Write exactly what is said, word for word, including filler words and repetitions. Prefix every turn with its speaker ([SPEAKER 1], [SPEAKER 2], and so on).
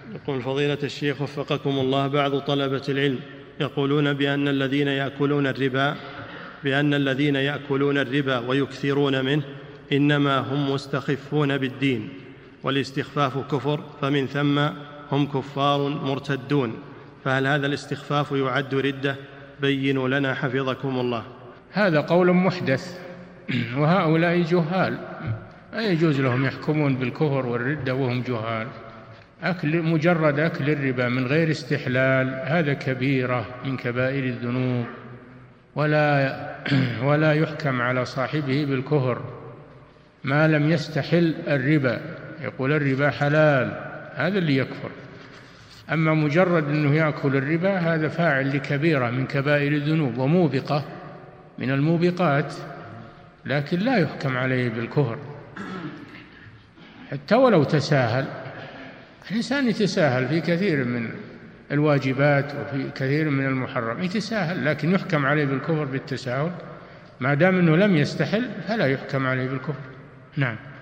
[SPEAKER 1] يقول فضيلة الشيخ وفقكم الله، بعض طلبة العلم يقولون بأن الذين يأكلون الربا بأن الذين يأكلون الربا ويكثرون منه إنما هم مستخفون بالدين، والاستخفاف كفر، فمن ثم هم كفار مرتدون، فهل هذا الاستخفاف يعد ردة؟ بينوا لنا حفظكم الله.
[SPEAKER 2] هذا قول محدث، وهؤلاء جهال، لا يجوز لهم يحكمون بالكفر والردة وهم جهال. أكل مجرد أكل الربا من غير استحلال هذا كبيرة من كبائر الذنوب، ولا ولا يحكم على صاحبه بالكفر ما لم يستحل الربا، يقول الربا حلال، هذا اللي يكفر. أما مجرد أنه يأكل الربا هذا فاعل لكبيرة من كبائر الذنوب وموبقة من الموبقات، لكن لا يحكم عليه بالكفر حتى ولو تساهل. الإنسان يتساهل في كثير من الواجبات وفي كثير من المحرم، يتساهل، لكن يحكم عليه بالكفر بالتساهل؟ ما دام أنه لم يستحل فلا يحكم عليه بالكفر. نعم.